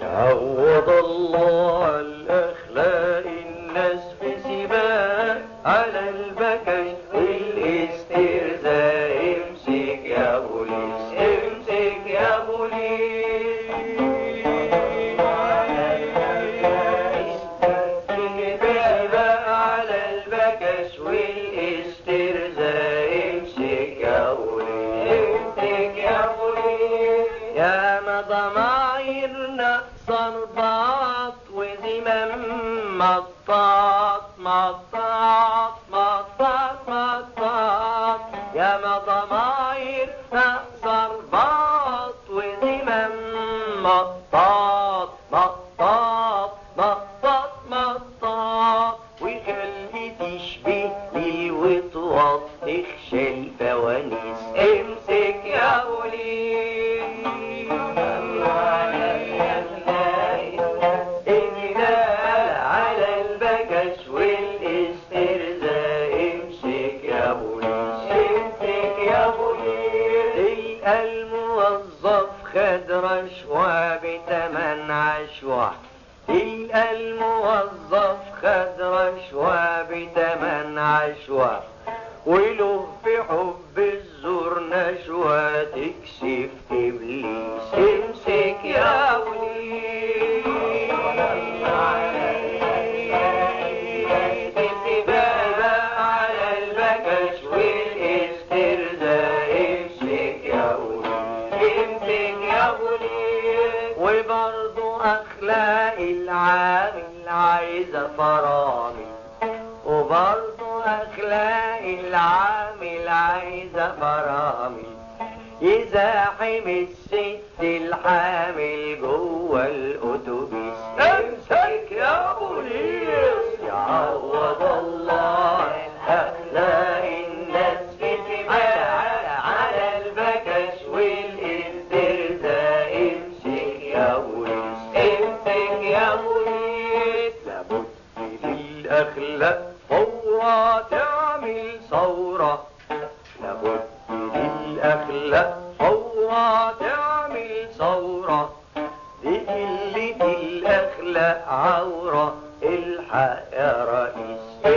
عوض الله الأخلاق الناس في سباق على البكش والاسترزاق. امسك يا بوليس امسك يا بوليس على البكش والاسترزاق. امسك يا بوليس امسك يا بوليس. يا ما ضمايرنا صربات وزمام مطاط مطاط مطاط مطاط. يا ما ضمايرنا صربات وزمام مطاط مطاط مطاط مطاط. وقلبي تشبه الوطواط تخشى الفوانيس. امسك يا بوليس على البكش والاسترزاق. امسك يا بوليس امسك يا بوليس. الموظف خد رشوة بتمن عشوة. الموظف خد رشوة بتمن عشوة. وله في حب الزور نشوة تكسف إبليس. امسك يا بوليس على البكش والاسترزاق. امسك يا بوليس امسك يا بوليس. وبرضو أخلاق العامل عايزة فرامل. وبرضو أخلاق العامل عايزة فرامل. يزاحم الست الحامل جوه الأتوبيس. امسك يا بوليس يعوض الله أخلاق الناس في سباق على البكش والاسترزاق. امسك يا بوليس امسك يا بوليس. لابد للأخلاق ثورة تعمل ثورة. لابد للأخلاق ثورة تعمل ثورة. لقلة الأخلاق عورة. الحق يا رئيس